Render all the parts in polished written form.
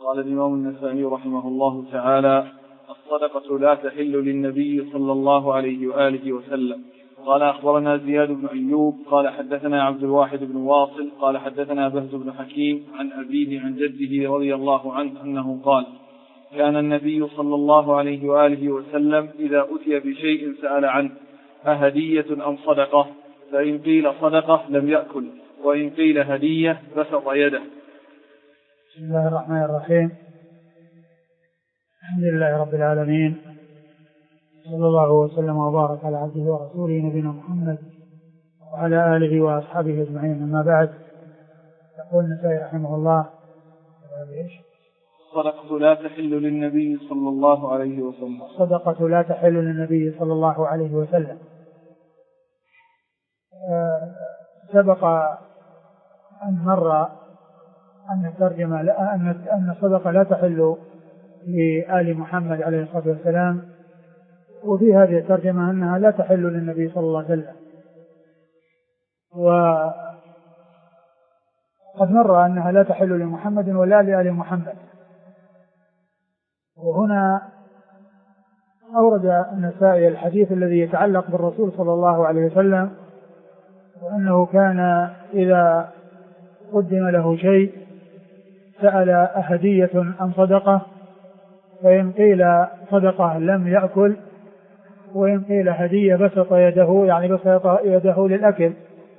قال الإمام النسائي رحمه الله تعالى: الصدقة لا تحل للنبي صلى الله عليه وآله وسلم. قال أخبرنا زياد بن أيوب قال حدثنا عبد الواحد بن واصل قال حدثنا بهز بن حكيم عن أبيه عن جده رضي الله عنه أنه قال: كان النبي صلى الله عليه وآله وسلم إذا أتي بشيء سأل عنه: أهدية أم صدقة؟ فإن قيل صدقة لم يأكل، وإن قيل هدية بسط يده. بسم الله الرحمن الرحيم. الحمد لله رب العالمين، صلى الله وسلم وبارك على عبده ورسوله نبينا محمد وعلى آله وأصحابه أجمعين. أما بعد، يقول النسائي رحمه الله: الصدقة لا تحل للنبي صلى الله عليه وسلم. الصدقة لا تحل للنبي صلى الله عليه وسلم. سبق أن مر أن الترجمة أن الصدقة لا تحل لآل محمد عليه الصلاة والسلام، وفي هذه الترجمة أنها لا تحل للنبي صلى الله عليه وسلم. وقد مر أنها لا تحل لمحمد ولا لآل محمد. وهنا أورد النسائي الحديث الذي يتعلق بالرسول صلى الله عليه وسلم، وأنه كان إذا قدم له شيء سأل: أهدية أم صدقة؟ فإن قيل صدقة لم يأكل، وإن قيل هدية بسط يده، يعني بسط يده للأكل،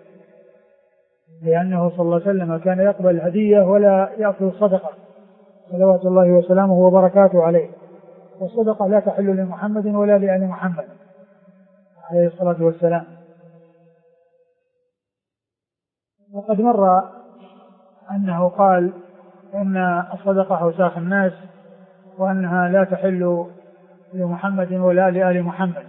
لأنه صلى الله عليه وسلم كان يقبل الهدية ولا يأكل الصدقة صلوات الله وسلامه وبركاته عليه. والصدقة لا تحل لمحمد ولا لآل محمد عليه الصلاة والسلام. وقد مر أنه قال إن الصدقة أوساخ الناس، وأنها لا تحل لمحمد ولا لآل محمد.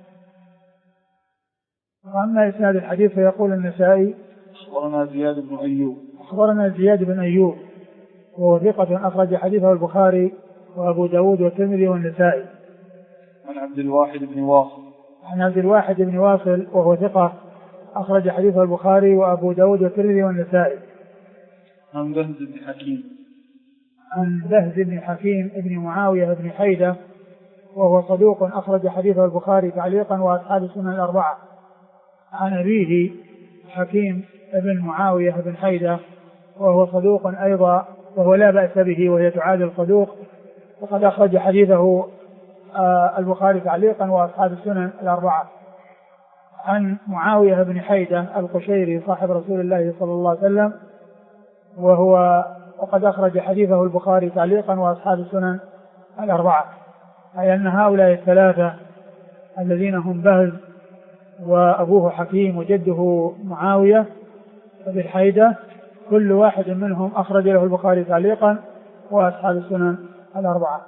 وأما إسناد الحديث فيقول النسائي: أخبرنا زياد بن أيوب. أخبرنا زياد بن أيوب وهو ثقة أخرج حديثه البخاري وأبو داود والترمذي والنسائي. عن عبد الواحد بن واصل. عن عبد الواحد بن واصل وهو ثقة أخرج حديثه البخاري وأبو داود والترمذي والنسائي. عن بهز بن حكيم. عن بهز بن حكيم ابن معاوية بن حيدة وهو صدوق أخرج حديثه البخاري تعليقا وأصحاب السنن الأربعة. عن أبيه حكيم ابن معاوية بن حيدة وهو صدوق أيضا، وهو لا بأس به، وهي تعادل صدوق، وقد أخرج حديثه البخاري تعليقا وأصحاب السنن الأربعة. عن معاوية بن حيدة القشيري صاحب رسول الله صلى الله عليه وسلم، وقد أخرج حديثه البخاري تعليقا وأصحاب السنن الأربعة. أي أن هؤلاء الثلاثة الذين هم بهز وأبوه حكيم وجده معاوية بن حيدة كل واحد منهم أخرج له البخاري تعليقا وأصحاب السنن الأربعة.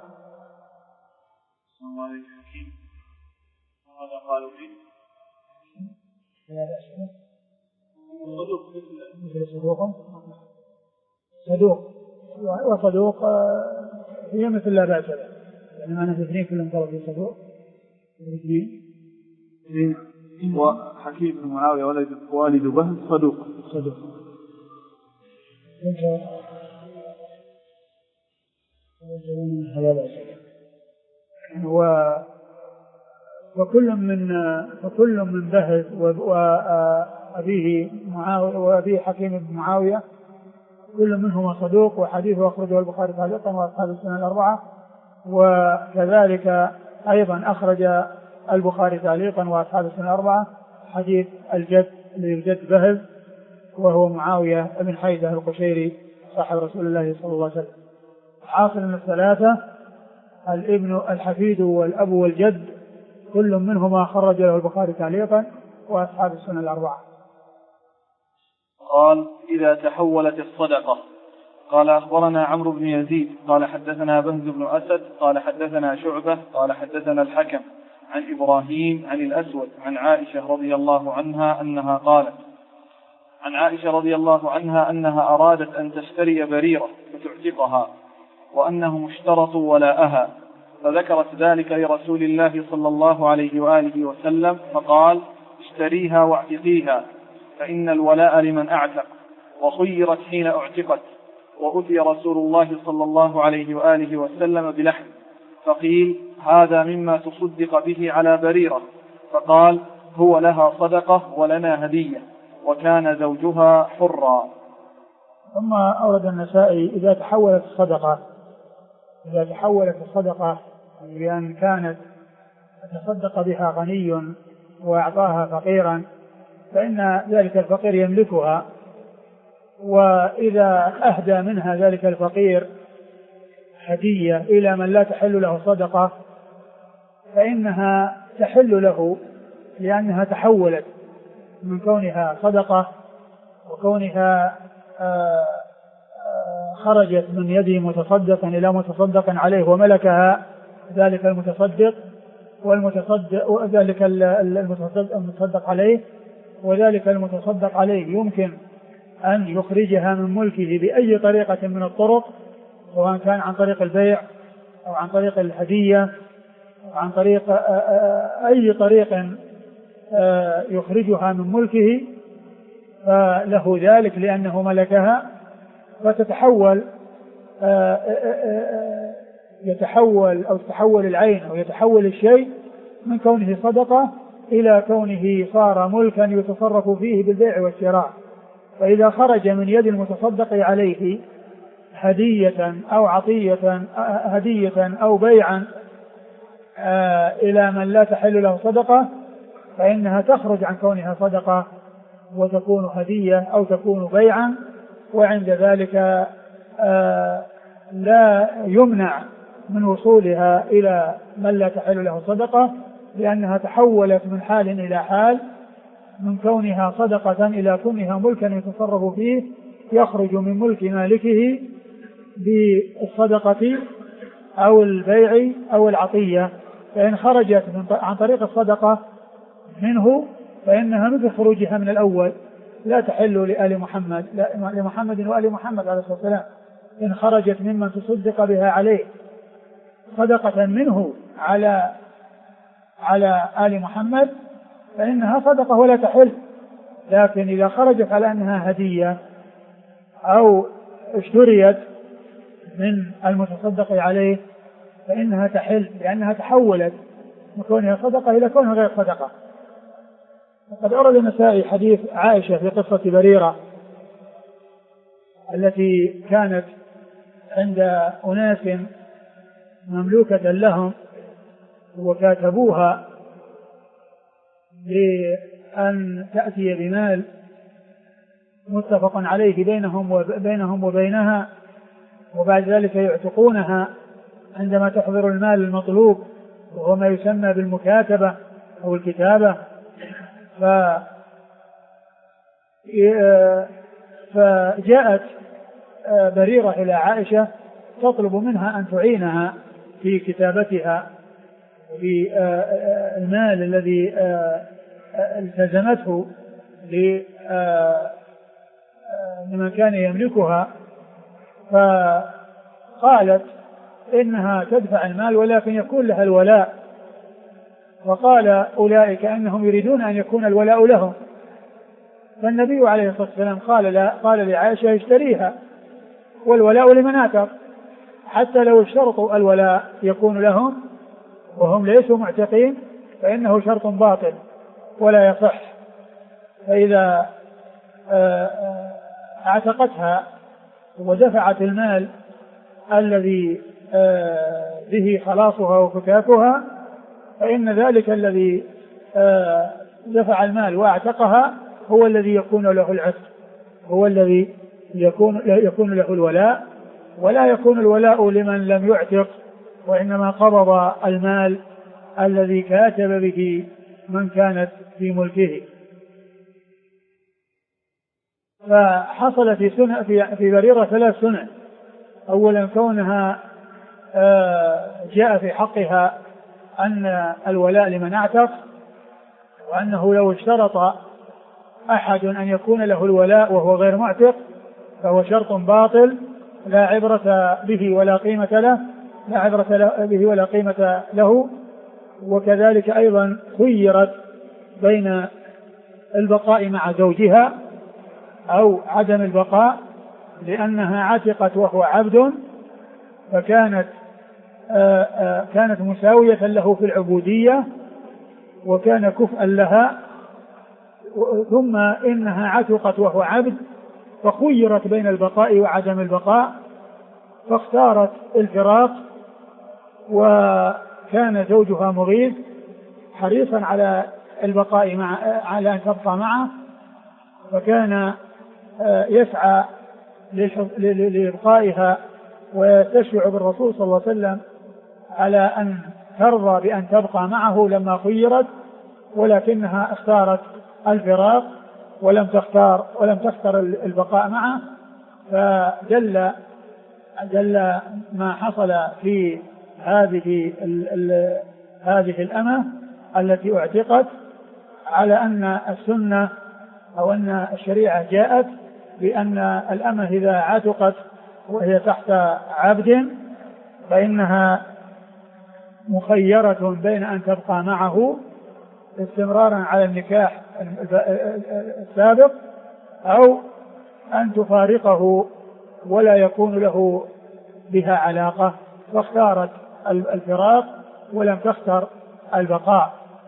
هذا قالوا فيه صدوق وصدوق هي مثل لا بأس به، يعني معنى الاثنين كلهم قالوا في صدوق الاثنين. وحكيم بن معاوية والد بهز صدوق. وكل من بهز وأبيه معاوية وأبيه حكيم بن معاوية كل منهما صدوق، وحديثه أخرجه البخاري تعليقا وأصحاب السنن الأربعة. وكذلك أيضا أخرج البخاري تعليقا وأصحاب السنن الأربعة حديث الجد للجد بهز وهو معاوية بن حيدة القشيري صاحب رسول الله صلى الله عليه وسلم. حاصل من الثلاثة الابن الحفيد والأب والجد كل منهما خرج له البخاري تعليقا وأصحاب السنن الأربعة. قال: إذا تحولت الصدقة. قال: أخبرنا عمرو بن يزيد قال حدثنا بهز بن أسد قال حدثنا شعبة قال حدثنا الحكم عن إبراهيم عن الأسود عن عائشة رضي الله عنها أنها قالت: عن عائشة رضي الله عنها أنها أرادت أن تشتري بريرة فتعتقها، وأنهم اشترطوا ولاءها، فذكرت ذلك لرسول الله صلى الله عليه وآله وسلم، فقال: اشتريها واعتقيها، فإن الولاء لمن أعتق، وخيرت حين اعتقت، وأتي رسول الله صلى الله عليه وآله وسلم بلحم، فقيل: هذا مما تصدق به على بريرة، فقال: هو لها صدقة ولنا هدية، وكان زوجها حرا. ثم أورد النسائي: إذا تحولت الصدقة بأن كانت تصدق بها غني وأعطاها فقيرا، فإن ذلك الفقير يملكها، وإذا أهدى منها ذلك الفقير هدية إلى من لا تحل له صدقة فإنها تحل له، لأنها تحولت من كونها صدقة وكونها خرجت من يد متصدق إلى متصدق عليه وملكها ذلك المتصدق وذلك المتصدق عليه، وذلك المتصدق عليه يمكن أن يخرجها من ملكه بأي طريقة من الطرق، سواء كان عن طريق البيع أو عن طريق الهدية أو عن طريق أي طريق يخرجها من ملكه، فله ذلك لأنه ملكها، فتتحول تتحول العين أو يتحول الشيء من كونه صدقة إلى كونه صار ملكا يتصرف فيه بالبيع والشراء. فإذا خرج من يد المتصدق عليه هدية أو عطية أو بيعا إلى من لا تحل له صدقة، فإنها تخرج عن كونها صدقة وتكون هدية أو تكون بيعا، وعند ذلك لا يمنع من وصولها إلى من لا تحل له صدقة، لأنها تحولت من حال إلى حال، من كونها صدقة إلى كونها ملكا يتصرف فيه، يخرج من ملك مالكه بالصدقة أو البيع أو العطية. فإن خرجت عن طريق الصدقة منه فإنها مثل خروجها من الأول، لا تحل لمحمد وآل محمد عليه الصلاة والسلام. إن خرجت ممن تصدق بها عليه صدقة منه على آل محمد فإنها صدقة ولا تحل، لكن إذا خرجت على أنها هدية أو اشتريت من المتصدق عليه فإنها تحل، لأنها تحولت من كونها صدقة إلى كونها غير صدقة. وقد أورد النسائي حديث عائشة في قصة بريرة التي كانت عند أناس مملوكة لهم وكاتبوها لأن تأتي بمال متفق عليه بينهم وبينها، وبعد ذلك يعتقونها عندما تحضر المال المطلوب، وهو ما يسمى بالمكاتبة أو الكتابة. فجاءت بريرة إلى عائشة تطلب منها أن تعينها في كتابتها في المال الذي التزمته لمن كان يملكها، فقالت إنها تدفع المال ولكن يكون لها الولاء، وقال أولئك أنهم يريدون أن يكون الولاء لهم. فالنبي عليه الصلاة والسلام قال لعائشة اشتريها والولاء لمن آتر، حتى لو اشترطوا الولاء يكون لهم وهم ليسوا معتقين فإنه شرط باطل ولا يصح. فإذا اعتقتها ودفعت المال الذي به خلاصها وفكاكها فإن ذلك الذي دفع المال واعتقها هو الذي يكون له العتق، هو الذي يكون له الولاء، ولا يكون الولاء لمن لم يعتق، وإنما قبض المال الذي كاتب به من كانت في ملكه. فحصل في بريرة 3 سنن. أولا كونها جاء في حقها أن الولاء لمن اعتق، وأنه لو اشترط أحد أن يكون له الولاء وهو غير معتق فهو شرط باطل لا عبرة به ولا قيمة له. وكذلك أيضا خيرت بين البقاء مع زوجها أو عدم البقاء، لأنها عتقت وهو عبد، فكانت كانت مساوية له في العبودية وكان كفءا لها. ثم إنها عتقت وهو عبد فخيرت بين البقاء وعدم البقاء فاختارت الفراق، وكان زوجها مغيث حريصا على البقاء على أن تبقى معه، فكان يسعى لإبقائها ويستشفع بالرسول صلى الله عليه وسلم على أن ترضى بأن تبقى معه لما خيرت، ولكنها اختارت الفراق ولم تختار البقاء معه. فدل ما حصل في هذه الأمة التي اعتقت على أن السنة أو أن الشريعة جاءت بأن الأمة إذا عتقت وهي تحت عبد فإنها مخيرة بين أن تبقى معه استمرارا على النكاح السابق أو أن تفارقه ولا يكون له بها علاقة، فاختارت الفراق ولم تختر البقاء.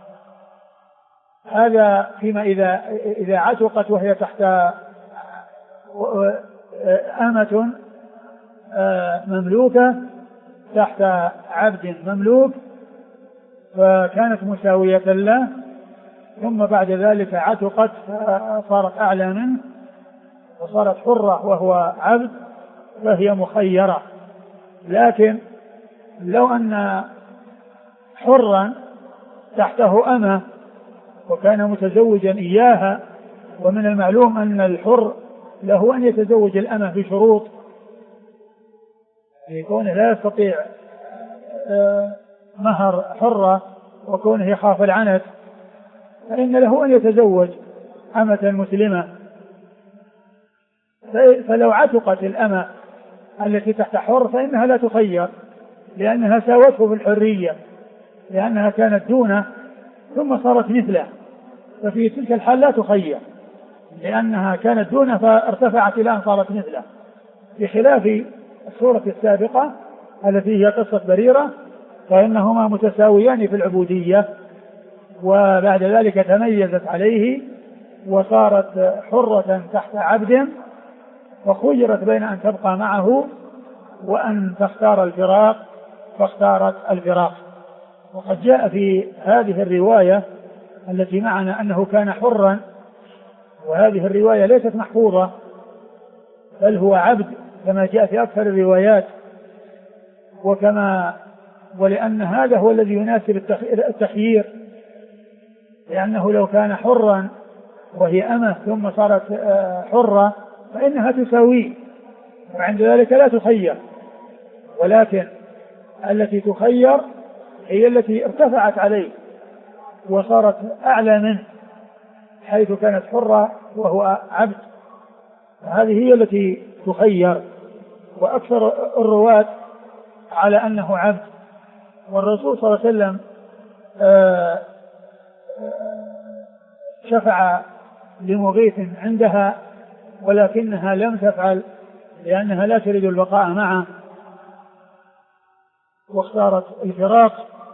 هذا فيما إذا عتقت وهي تحت أمة مملوكة تحت عبد مملوك فكانت مساوية له، ثم بعد ذلك عتقت فصارت أعلى منه وصارت حرة وهو عبد فهي مخيرة. لكن لو أن حرا تحته أمة وكان متزوجا إياها، ومن المعلوم أن الحر له أن يتزوج الأمة بشروط، يكون لا يستطيع مهر حرة وكونه يخاف العنت، فإن له أن يتزوج أمة مسلمة. فلو عتقت الأمة التي تحت حر فإنها لا تخير لأنها ساوته في الحرية، لأنها كانت دونه ثم صارت مثله، ففي تلك الحال لا تخير لأنها كانت دونه فارتفعت إلى أن صارت مثله، بخلاف الصورة السابقة التي هي قصة بريرة فإنهما متساويان في العبودية، وبعد ذلك تميزت عليه وصارت حرة تحت عبد وخيرت بين أن تبقى معه وأن تختار الفراق فاختارت الفراق. وقد جاء في هذه الرواية التي معنا أنه كان حرا، وهذه الرواية ليست محفوظة بل هو عبد كما جاء في أكثر الروايات، ولأن هذا هو الذي يناسب التخيير، لأنه لو كان حرا وهي أمة ثم صارت حرة فإنها تساويه وعند ذلك لا تخير، ولكن التي تخير هي التي ارتفعت عليه وصارت أعلى منه حيث كانت حرة وهو عبد، هذه هي التي تخير. وأكثر الرواة على أنه عبد، والرسول صلى الله عليه وسلم شفع لمغيث عندها ولكنها لم تفعل لأنها لا تريد البقاء معه واختارت الفراق.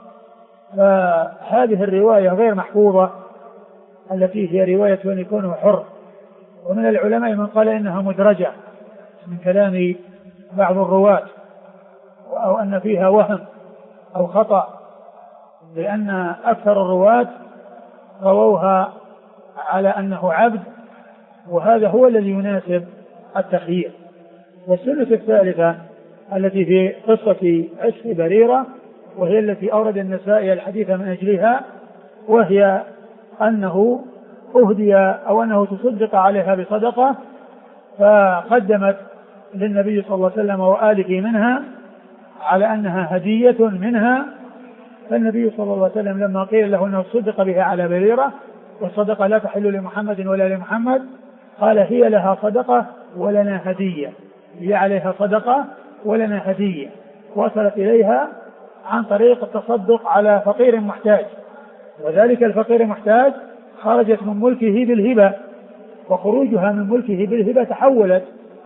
فهذه الرواية غير محفوظة التي هي رواية أن يكون حر، ومن العلماء من قال إنها مدرجة من كلام بعض الرواة أو أن فيها وهم أو خطأ، لأن أكثر الرواة رووها على أنه عبد، وهذا هو الذي يناسب التخيير. والسنة الثالثة التي في قصة عشق بريرة وهي التي أورد النسائي الحديث من أجلها، وهي أنه أهدي أو أنه تصدق عليها بصدقة فقدمت للنبي صلى الله عليه وسلم وآله منها على أنها هدية منها، فالنبي صلى الله عليه وسلم لما قيل له أنه صدق بها على بريرة والصدقة لا تحل لمحمد ولا لمحمد قال هي لها صدقة ولنا هدية، هي عليها صدقة ولنا هدية، وصلت إليها عن طريق التصدق على فقير محتاج، وذلك الفقير محتاج خرجت من ملكه بالهبة، وخروجها من ملكه بالهبة تحولت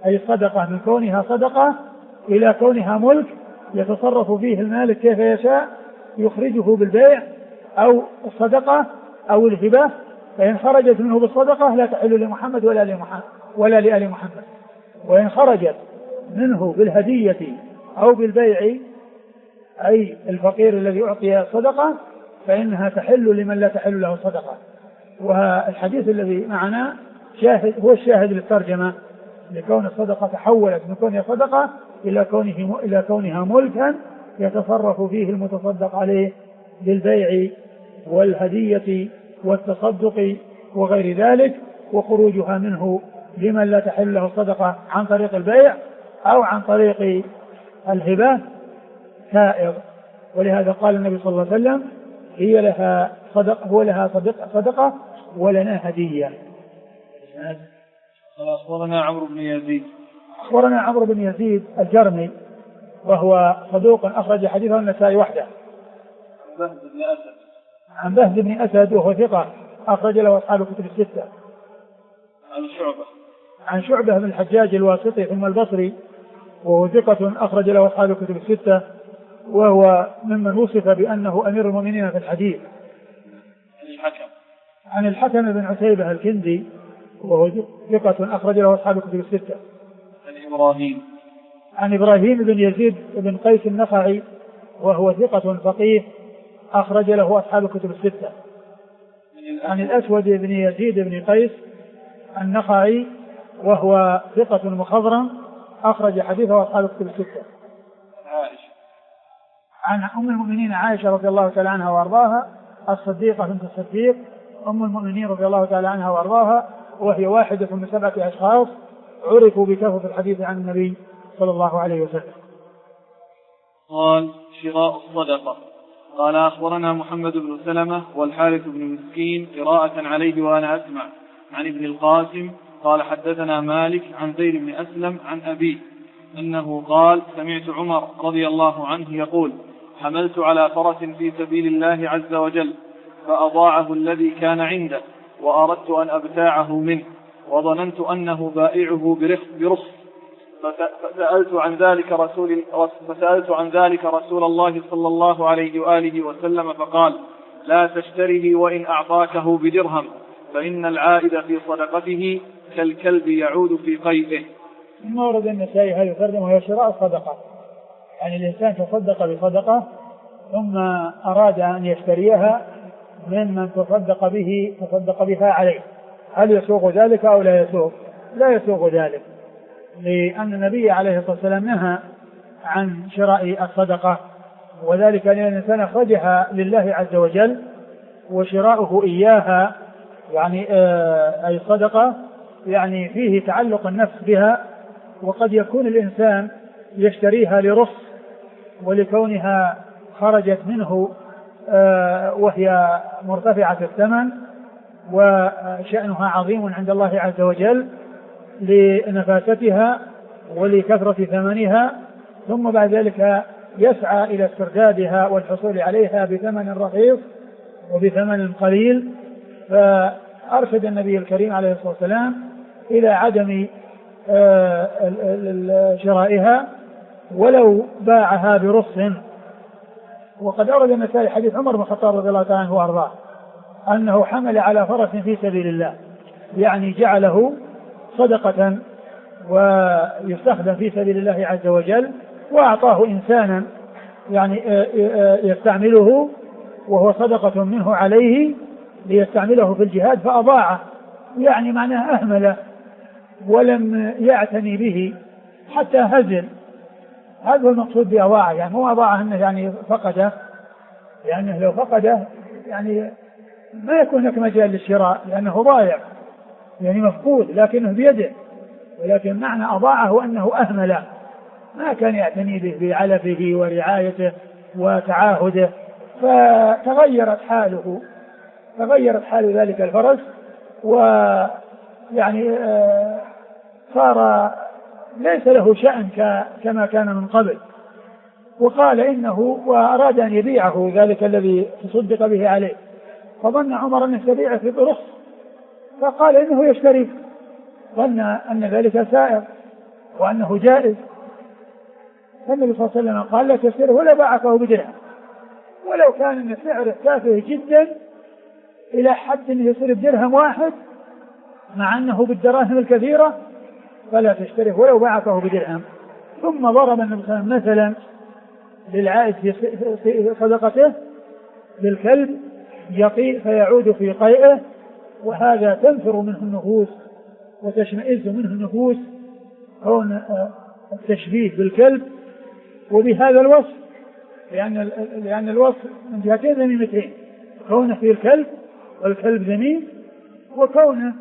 أي الصدقة من كونها صدقة إلى كونها ملك يتصرف فيه المالك كيف يشاء، يخرجه بالبيع أو الصدقة أو الهبة. فإن خرجت منه بالصدقة لا تحل لمحمد ولا لآل محمد، وإن خرجت منه بالهدية أو بالبيع أي الفقير الذي أعطي صدقة فإنها تحل لمن لا تحل له صدقة. والحديث الذي معنا شاهد هو الشاهد للترجمة، لكون الصدقة تحولت من كونها صدقة إلى كونها ملكا يتصرف فيه المتصدق عليه بالبيع والهدية والتصدق وغير ذلك، وخروجها منه لمن لا تحل له الصدقة عن طريق البيع أو عن طريق الهبة سائر. ولهذا قال النبي صلى الله عليه وسلم هي لها صدقة ولنا هدية. أخبرنا عمرو بن يزيد. أخبرنا عمرو بن يزيد الجرمي وهو صدوق أخرج حديثه النسائي وحده. عن بهز بن أسد وهو ثقة أخرج له أصحاب الكتب الستة. عن شعبة بن الحجاج الواسطي ثم البصري وهو ثقة أخرج له أصحاب الكتب الستة، وهو ممن وصف بأنه أمير المؤمنين في الحديث. عن الحكم بن عتيبة الكندي وهو ثقة أخرج له أصحاب الكتب الستة. عن إبراهيم بن يزيد بن قيس النخعي وهو ثقة فقيه أخرج له أصحاب الكتب الستة. عن الأسود بن يزيد بن قيس النخعي وهو ثقة مخضرم أخرج حديثه أصحاب الكتب الستة. عن أم المؤمنين عائشة رضي الله تعالى عنها وأرضاها الصديقة بنت الصديق أم المؤمنين رضي الله تعالى عنها وأرضاها، وهي واحدة من 7 أشخاص عرفوا بكثرة الحديث عن النبي صلى الله عليه وسلم. قال شراء الصدقة. قال أخبرنا محمد بن سلمة والحارث بن مسكين قراءة عليه وأنا أسمع عن ابن القاسم قال حدثنا مالك عن زيد بن أسلم عن أبيه أنه قال سمعت عمر رضي الله عنه يقول حملت على فرس في سبيل الله عز وجل فأضاعه الذي كان عنده وأردت أن أبتاعه منه وظننت أنه بائعه برخص فسألت عن ذلك رسول الله صلى الله عليه وآله وسلم فقال لا تشتره وإن أعطاكه بدرهم فإن العائد في صدقته كالكلب يعود في قيئه. ما ورد النسائي هذا يترجم وهي شراء الصدقة، يعني الإنسان تصدق بصدقة ثم أراد أن يشتريها ممن تصدق بها عليه، هل يسوق ذلك أو لا يسوق؟ لا يسوق ذلك، لأن النبي عليه الصلاة والسلام نهى عن شراء الصدقة، وذلك أن الإنسان أخرجها لله عز وجل، وشراؤه إياها يعني أي الصدقة يعني فيه تعلق النفس بها، وقد يكون الإنسان يشتريها لرخص ولكونها خرجت منه وهي مرتفعة الثمن وشأنها عظيم عند الله عز وجل لنفاستها ولكثرة ثمنها، ثم بعد ذلك يسعى إلى استردادها والحصول عليها بثمن رخيص وبثمن قليل. فأرشد النبي الكريم عليه الصلاة والسلام إلى عدم شرائها ولو باعها برخص. وقد أورد النسائي حديث عمر بن الخطاب رضي الله تعالى عنه وأرضاه أنه حمل على فرس في سبيل الله، يعني جعله صدقة ويستخدم في سبيل الله عز وجل، وأعطاه إنسانا يعني يستعمله وهو صدقة منه عليه ليستعمله في الجهاد فأضاعه، يعني معناه أهمله ولم يعتني به حتى هزل. هذا هو المقصود بأضاعه، يعني مو أضاعه أنه يعني فقده، لأنه لو فقده يعني ما يكون لك مجال للشراء لأنه ضايع يعني مفقود لكنه بيده، ولكن معنى أضاعه أنه أهمله ما كان يعتني به بعلفه ورعايته وتعاهده، فتغيرت حال ذلك الفرس ويعني صار ليس له شأن كما كان من قبل. وقال إنه وأراد أن يبيعه ذلك الذي تصدق به عليه، فظن عمر أن يستبيعه في برخص فقال إنه يشتري، ظن أن ذلك سائر وأنه جائز. فالنبي صلى الله عليه وسلم قال لا تشتره ولا باعكه بدرهم، ولو كان ان سعره تافه جدا الى حد انه يصير بدرهم واحد مع انه بالدراهم الكثيره فلا تشتره ولو باعكه بدرهم. ثم ضرب النبي صلى الله عليه وسلم مثلا للعائد في صدقته بالكلب يقيء فيعود في قيئه، وهذا تنفر منه النفوس وتشمئز منه النفوس كون التشبيه بالكلب وبهذا الوصف، لأن الوصف من جهتين ذميمتين، كونه في الكلب والكلب ذميم، وكونه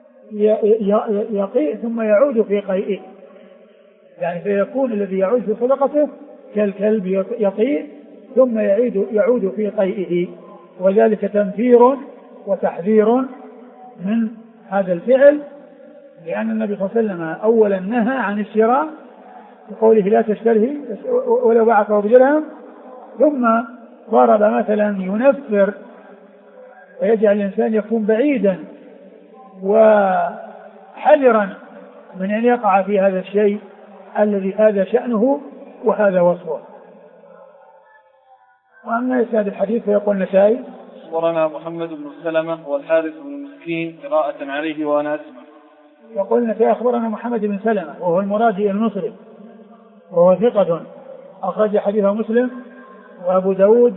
يقيء ثم يعود في قيئه، يعني فيكون الذي يعود في صدقته كالكلب يقيء ثم يعود في قيئه، وذلك تنفير وتحذير من هذا الفعل، لأن النبي صلى الله عليه وسلم أولا نهى عن الشراء بقوله لا تشتره ولو باعكه بدرهم، ثم ضرب مثلا ينفر ويجعل الإنسان يكون بعيدا وحذرا من أن يقع في هذا الشيء الذي هذا شأنه وهذا وصفه. وأما إسناد الحديث فيقول النسائي أخبرنا محمد بن سلمة والحارث بن مسكين قراءة عليه وأنا أسمع. يقول النسائي أخبرنا محمد بن سلمة وهو المرادي المصري وهو ثقة أخرج حديثه مسلم وأبو داود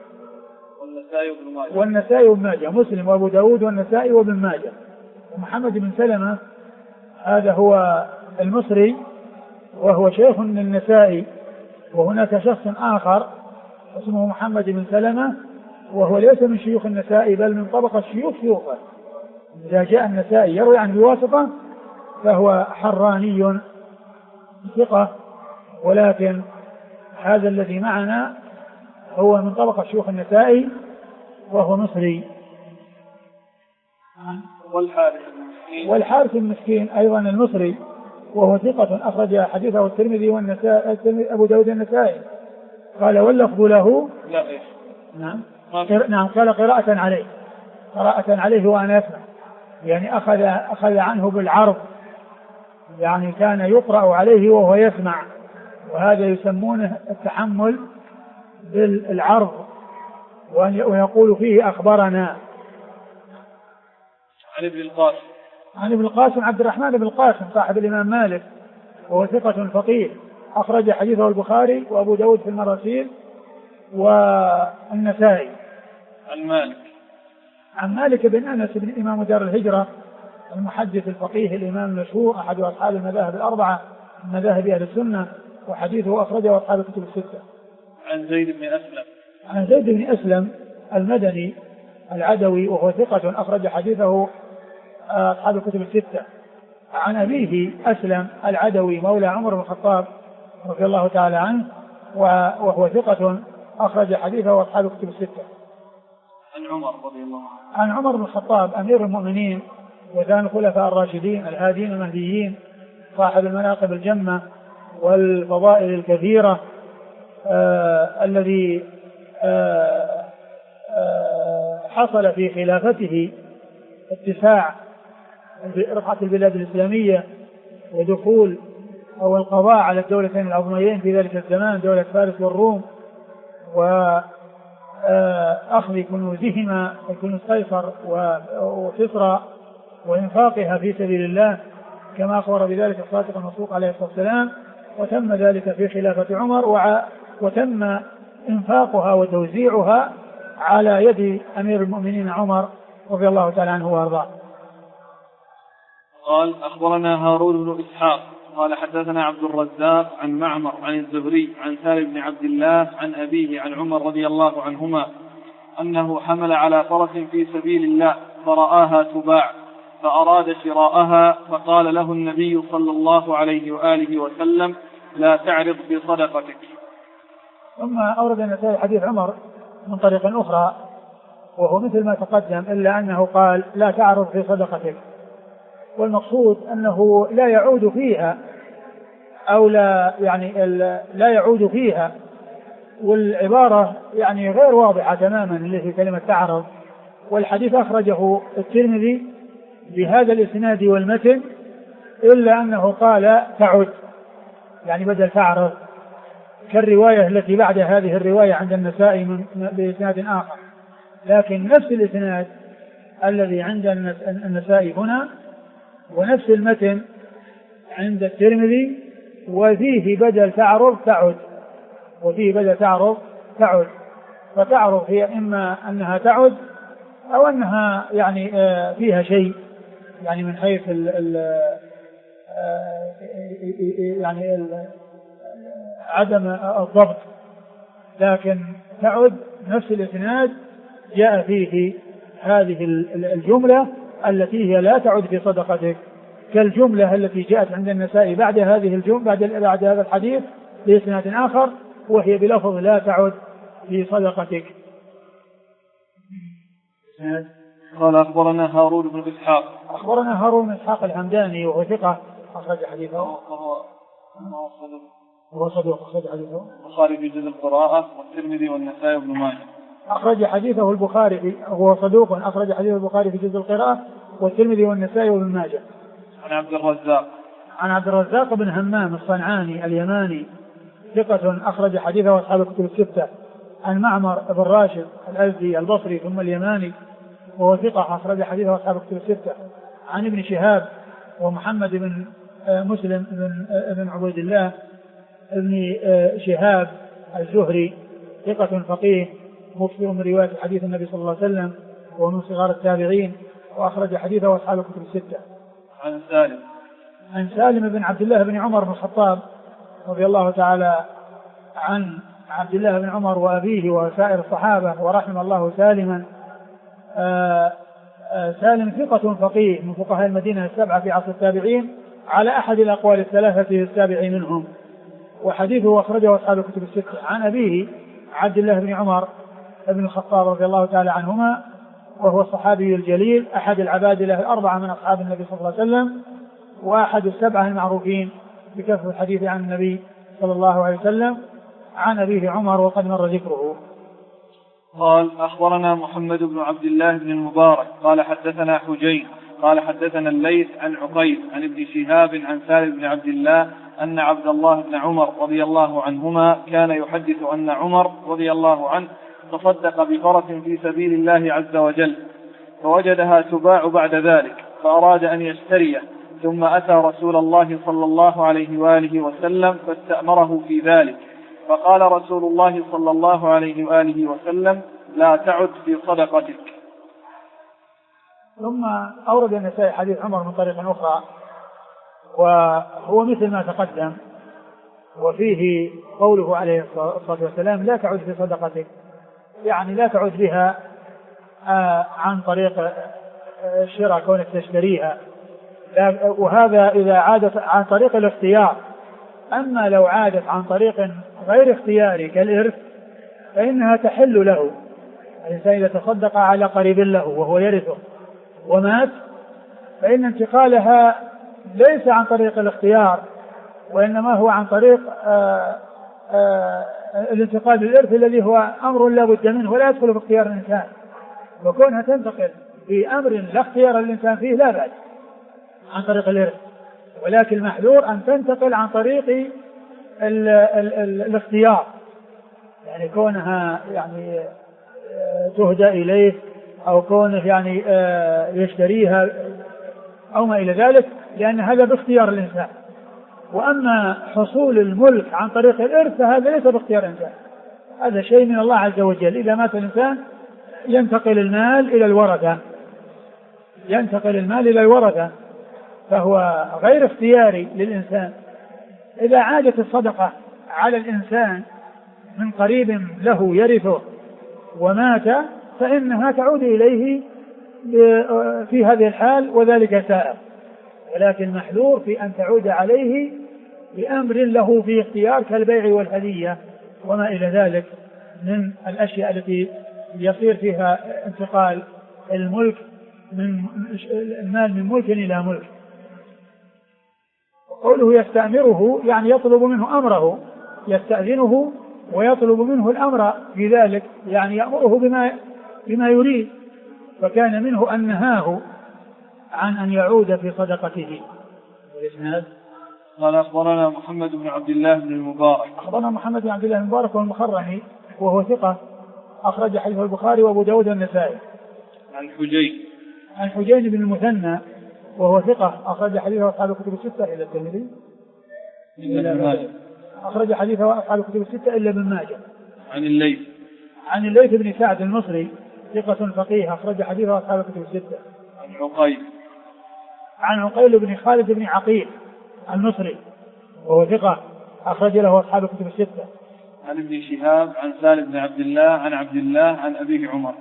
والنسائي وابن ماجه، مسلم وأبو داود والنسائي وابن ماجه. ومحمد بن سلمة هذا هو المصري وهو شيخ من النسائي، وهناك شخص آخر اسمه محمد بن سلمة وهو ليس من شيوخ النسائي بل من طبقة شيوخه. إذا جاء النسائي يروي عنه بواسطة فهو حراني ثقة، ولكن هذا الذي معنا هو من طبقة شيوخ النسائي وهو مصري. والحارث المسكين أيضا المصري وهو ثقة أخرج حديثه الترمذي والنسائي أبو داود النسائي. قال واللفظ له نعم قال قراءة عليه وأنا أسمع، يعني أخذ عنه بالعرض، يعني كان يقرأ عليه وهو يسمع، وهذا يسمونه التحمل بالعرض، ويقول فيه أخبرنا. عن ابن القاسم عبد الرحمن بن القاسم صاحب الإمام مالك وهو ثقة فقيه أخرج حديثه البخاري وأبو داود في المراسيل والنسائي. عن مالك بن أنس بن إمام دار الهجرة المحدث الفقيه الإمام المشهور أحد أصحاب المذاهب الأربعة من مذاهب أهل السنة، وحديثه أخرجه أصحاب الكتب الستة. عن زيد بن أسلم المدني العدوي وهو ثقة أخرج حديثه أصحاب الكتب الستة. عن أبيه أسلم العدوي مولى عمر بن الخطاب رضي الله تعالى عنه وهو ثقة أخرج حديثه أصحاب الكتب الستة. عن عمر بن الخطاب أمير المؤمنين وثاني الخلفاء الراشدين الهادين المهديين صاحب المناقب الجمة والفضائل الكثيرة الذي حصل في خلافته اتساع رفعة البلاد الإسلامية ودخول أو القضاء على الدولتين العظميين في ذلك الزمان دولة فارس والروم، وأخذ كنوزهما الكنوز قيصر وكسرى وإنفاقها في سبيل الله كما أخبر بذلك الصادق المصدوق عليه الصلاة والسلام، وتم ذلك في خلافة عمر وتم إنفاقها وتوزيعها على يد أمير المؤمنين عمر رضي الله تعالى عنه وارضاه. قال أخبرنا هارون بن إسحاق قال حدثنا عبد الرزاق عن معمر عن الزهري عن سالم بن عبد الله عن أبيه عن عمر رضي الله عنهما أنه حمل على فرس في سبيل الله فرآها تباع فأراد شراءها فقال له النبي صلى الله عليه وآله وسلم لا تعرض بصدقتك. ثم أورد النسائي حديث عمر من طريق أخرى وهو مثل ما تقدم إلا أنه قال لا تعرض في صدقتك، والمقصود أنه لا يعود فيها أو لا يعود فيها، والعبارة يعني غير واضحة تماما اللي في كلمة تعرض. والحديث أخرجه الترمذي بهذا الإسناد والمتن إلا أنه قال تعد، يعني بدل تعرض، كالرواية التي بعد هذه الرواية عند النسائي بإسناد آخر، لكن نفس الإسناد الذي عند النسائي هنا ونفس المتن عند الترمذي، وفيه بدل تعرض تعد، وفيه بدل تعرض تعد، فتعرض هي إما أنها تعد أو أنها يعني فيها شيء يعني من حيث يعني عدم الضبط، لكن تعد نفس الإسناد جاء فيه هذه الجملة التي هي لا تعد في صدقتك، كالجملة التي جاءت عند النسائي بعد هذه الجملة بعد هذا الحديث بإسناد آخر، وهي بلفظ لا تعد في صدقتك. قال أخبرنا هارون بن إسحاق. أخبرنا هارون بن إسحاق الحمداني وهو ثقة أخرج حديثه. هو صدوق أخرج حديثه البخاري في جزء القراءة والترمذي والنسائي وابن ماجه. أخرج حديثه البخاري، هو صدوق أخرج حديث البخاري في جزء القراءة والترمذي والنسائي وابن ماجه. عن عبد الرزاق. عن عبد الرزاق بن همام الصنعاني اليماني ثقة أخرج حديثه أصحاب الكتب الستة. عن معمر بن راشد الأزدي البصري ثم اليماني وهو ثقة أخرج حديثه أصحاب الكتب الستة. عن ابن شهاب ومحمد بن مسلم بن عبيد الله ابن شهاب الزهري ثقة فقيه مكثر من رواية حديث النبي صلى الله عليه وسلم ومن صغار التابعين وأخرج حديثه أصحاب الكتب الستة. عن سالم بن عبد الله بن عمر بن الخطاب رضي الله تعالى عن عبد الله بن عمر وأبيه وسائر الصحابة ورحم الله سالما. سالم ثقة فقيه من فقهاء المدينة السبعة في عصر التابعين على أحد الأقوال الثلاثة السابع منهم، وحديثه أخرجه أصحاب الكتب الستة. عن أبيه عبد الله بن عمر بن الخطاب رضي الله تعالى عنهما وهو الصحابي الجليل أحد العبادلة الأربعة من أصحاب النبي صلى الله عليه وسلم وأحد السبعة المعروفين بكثرة الحديث عن النبي صلى الله عليه وسلم. عن أبيه عمر وقد مر ذكره. قال أخبرنا محمد بن عبد الله بن المبارك قال حدثنا حجين قال حدثنا الليث عن عقيل عن ابن شهاب عن سالم بن عبد الله أن عبد الله بن عمر رضي الله عنهما كان يحدث أن عمر رضي الله عنه تصدق بفرس في سبيل الله عز وجل فوجدها تباع بعد ذلك فأراد أن يشتريه، ثم أتى رسول الله صلى الله عليه وآله وسلم فاستأمره في ذلك، فقال رسول الله صلى الله عليه وآله وسلم لا تعد في صدقتك. ثم أورد النسائي حديث عمر من طريق أخرى وهو مثل ما تقدم، وفيه قوله عليه الصلاة والسلام لا تعد في صدقتك، يعني لا تعد بها عن طريق الشراء كونك تشتريها، وهذا إذا عادت عن طريق الاختيار. أما لو عادت عن طريق غير اختياري كالإرث فإنها تحل له. الإنسان إذا تصدق على قريب له وهو يرثه ومات فإن انتقالها ليس عن طريق الاختيار، وإنما هو عن طريق الانتقال بالإرث الذي هو أمر لا بد منه ولا يدخل في اختيار الإنسان، وكونها تنتقل في أمر لا اختيار الإنسان فيه لا بأس عن طريق الإرث، ولكن المحذور أن تنتقل عن طريق الاختيار، يعني كونها يعني تهدى إليه أو كونه يعني يشتريها أو ما إلى ذلك، لأن هذا باختيار الإنسان. وأما حصول الملك عن طريق الإرث فهذا ليس باختيار الإنسان، هذا شيء من الله عز وجل. إذا مات الإنسان ينتقل المال إلى الورثة، ينتقل المال إلى الورثة، فهو غير اختياري للإنسان. إذا عادت الصدقة على الإنسان من قريب له يرثه ومات فإنها تعود إليه في هذه الحال وذلك سائر، ولكن محذور في أن تعود عليه بأمر له في اختيار كالبيع والهدية وما إلى ذلك من الأشياء التي يصير فيها انتقال الملك من المال من ملك إلى ملك. قوله يستأمره يعني يطلب منه أمره، يستأذنه ويطلب منه الأمر في ذلك، يعني يأمره بما يريد، فكان منه أن نهاه عن أن يعود في صدقته. والإسناد قال أخبرنا محمد بن عبد الله بن المبارك. أخبرنا محمد بن عبد الله بن المبارك والمخرمي وهو ثقة أخرج حديثه البخاري وأبو داود والنسائي. عن حجين بن المثنى وهو ثقة أخرج حديثه أصحاب الكتب الستة إلا الترمذي. أخرج حديثه أصحاب الكتب الستة إلا ابن ماجه. عن الليث بن سعد المصري ثقة فقيه أخرج حديثه أصحاب الكتب الستة. عن عقيل بن خالد بن عقيل المصري وهو ثقة أخرج له أصحاب الكتب الستة. عن ابن شهاب عن سالم بن عبد الله عن عبد الله عن أبيه عمر.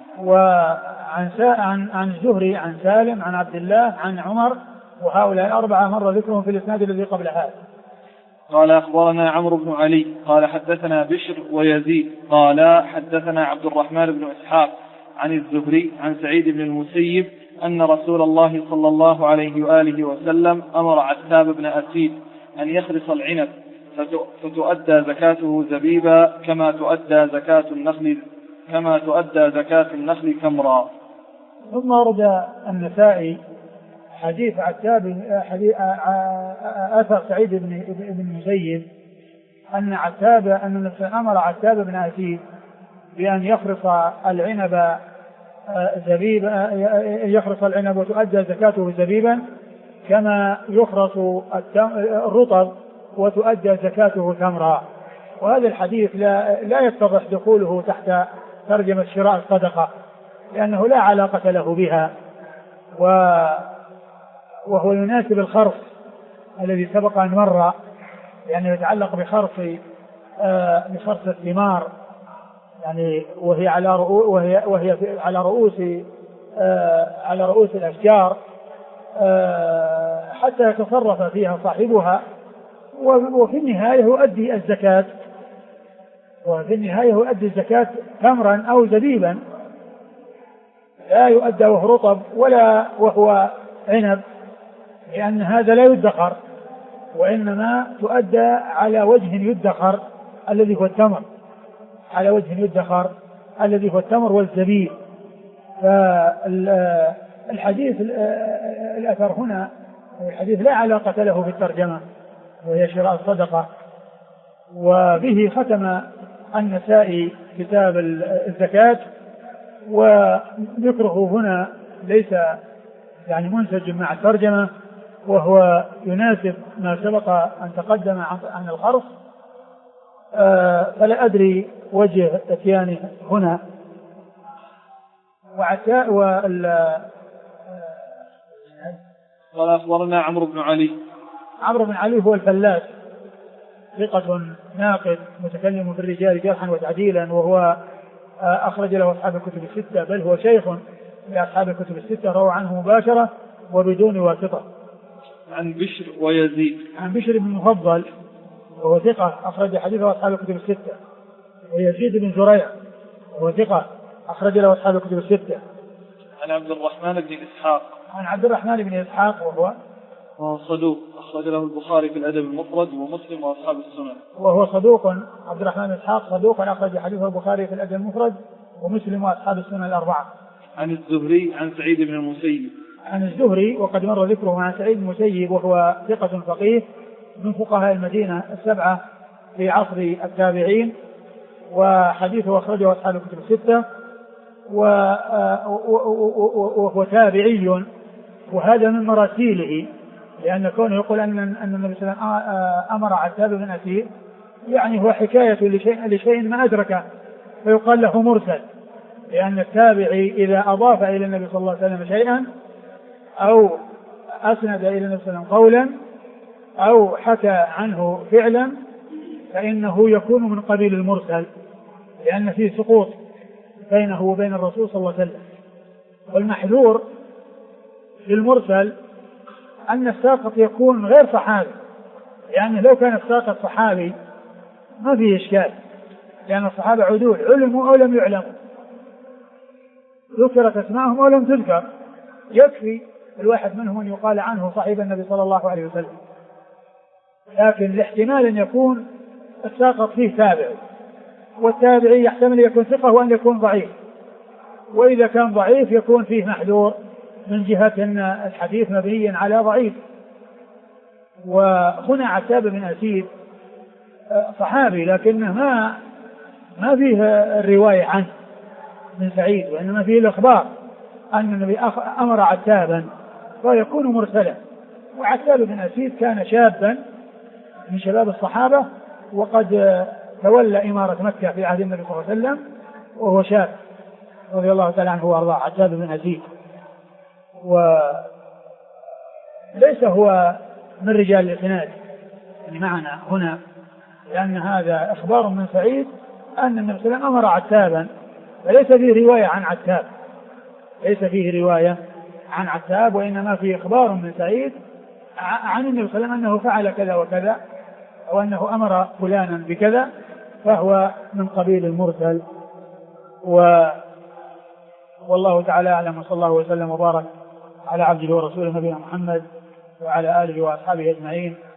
عن الزهري عن سالم عن عبد الله عن عمر، وهؤلاء الأربعة مر ذكرهم في الإسناد الذي قبل هذا. قال أخبرنا عمرو بن علي قال حدثنا بشر ويزيد قال حدثنا عبد الرحمن بن إسحاق عن الزهري عن سعيد بن المسيب أن رسول الله صلى الله عليه وآله وسلم أمر عتاب بن أسيد أن يخرص العنب فتؤدى زكاته زبيبا كما تؤدى زكاة النخل تمرا. ثم ورد النسائي حديث عتاب أثر سعيد بن المسيب أن أمر عتاب بن أسيد بأن يخرص العنب زبيبا، يخرص العنب وتؤدى زكاته زبيبا كما يخرص الرطب وتؤدى زكاته تمرا. وهذا الحديث لا يتضح دخوله تحت ترجمة شراء الصدقة لأنه لا علاقة له بها، وهو يناسب الخرص الذي سبق أن مر، يعني يتعلق بخرص الثمار، يعني وهي على رؤوس الأشجار حتى يتصرف فيها صاحبها، وفي النهاية يؤدي الزكاة تمرا أو زبيبا، لا يؤدى وهو رطب ولا وهو عنب، لأن هذا لا يدخر، وإنما تؤدى على وجه يدخر الذي هو التمر والزبيب. فالحديث الأثر هنا الحديث لا علاقة له في الترجمة وهي شراء الصدقة. وبه ختم النسائي كتاب الزكاة، وذكره هنا ليس يعني منسج مع الترجمة، وهو يناسب ما سبق أن تقدم عن الخرص، فلا أدري وجه اتيانه هنا. قال أخبرنا عمرو بن علي هو الفلاس ثقة ناقد متكلم في الرجال جرحا وتعديلا، وهو أخرج له أصحاب الكتب الستة، بل هو شيخ لأصحاب الكتب الستة، روى عنه مباشرة وبدون واسطة. عن بشر ويزيد عن بشر بن المفضل وهو ثقة أخرج حديثه أصحاب الكتب الستة. ويزيد بن زريع وهو ثقة أخرج له أصحاب الكتب الستة. عن عبد الرحمن بن إسحاق وهو صدوق أخرج له البخاري في الأدب المفرد ومسلم وأصحاب السنن. وهو صدوق عبد الرحمن بن إسحاق صدوق أخرج حديثه البخاري في الأدب المفرد ومسلم وأصحاب السنن الأربعة. عن الزهري عن سعيد بن المسيب. عن الزهري وقد مر ذكره عن سعيد بن المسيب، وهو ثقة فقيه من فقهاء المدينة السبعة في عصر التابعين، وحديثه أخرجه أصحاب الكتب الستة، وهو تابعي، وهذا من مراسيله، لأن كونه يقول أن النبي صلى الله عليه وسلم أمر عتاب بن أسيد، يعني هو حكاية لشيء ما أدركه فيقال له مرسل، لأن التابعي إذا أضاف إلى النبي صلى الله عليه وسلم شيئا أو أسند إلى النبي صلى الله عليه وسلم قولا أو حكى عنه فعلا فإنه يكون من قبيل المرسل، لأن فيه سقوط بينه وبين الرسول صلى الله عليه وسلم. والمحذور للمرسل أن الساقط يكون غير صحابي، لأن لو كان الساقط صحابي ما فيه إشكال، لأن الصحابة عدول علموا أو لم يعلموا، ذكرت أسماءهم أو لم تذكر، يكفي الواحد منهم أن يقال عنه صاحب النبي صلى الله عليه وسلم. لكن الاحتمال أن يكون الساقط فيه تابع، والتابعي يحتمل يكون ثقة وأن يكون ضعيف، وإذا كان ضعيف يكون فيه محذور من جهة أن الحديث مبني على ضعيف، وهنا عتاب بن أسيد صحابي لكنه ما فيه الرواية عنه بن سعيد، وإنما فيه الإخبار أن النبي أمر عتابا فيكون مرسلا. وعتاب بن أسيد كان شابا من شباب الصحابة، وقد تولى إمارة مكة في عهد النبي صلى الله عليه وسلم وهو شاب رضي الله تعالى عنه وأرضاه، عتاب بن أسيد. وليس هو من رجال الإسناد يعني معنا هنا، لأن هذا إخبار من سعيد أن النبي صلى الله عليه وسلم أمر عتابا، فليس فيه رواية عن عتاب، ليس فيه رواية عن عتاب، وإنما فيه إخبار من سعيد عن النبي صلى الله عليه وسلم أنه فعل كذا وكذا، أو أنه أمر فلانا بكذا، فهو من قبيل المرسل. والله تعالى أعلم، وصلى الله وسلم وبارك على عبده ورسوله نبينا محمد وعلى آله وأصحابه أجمعين.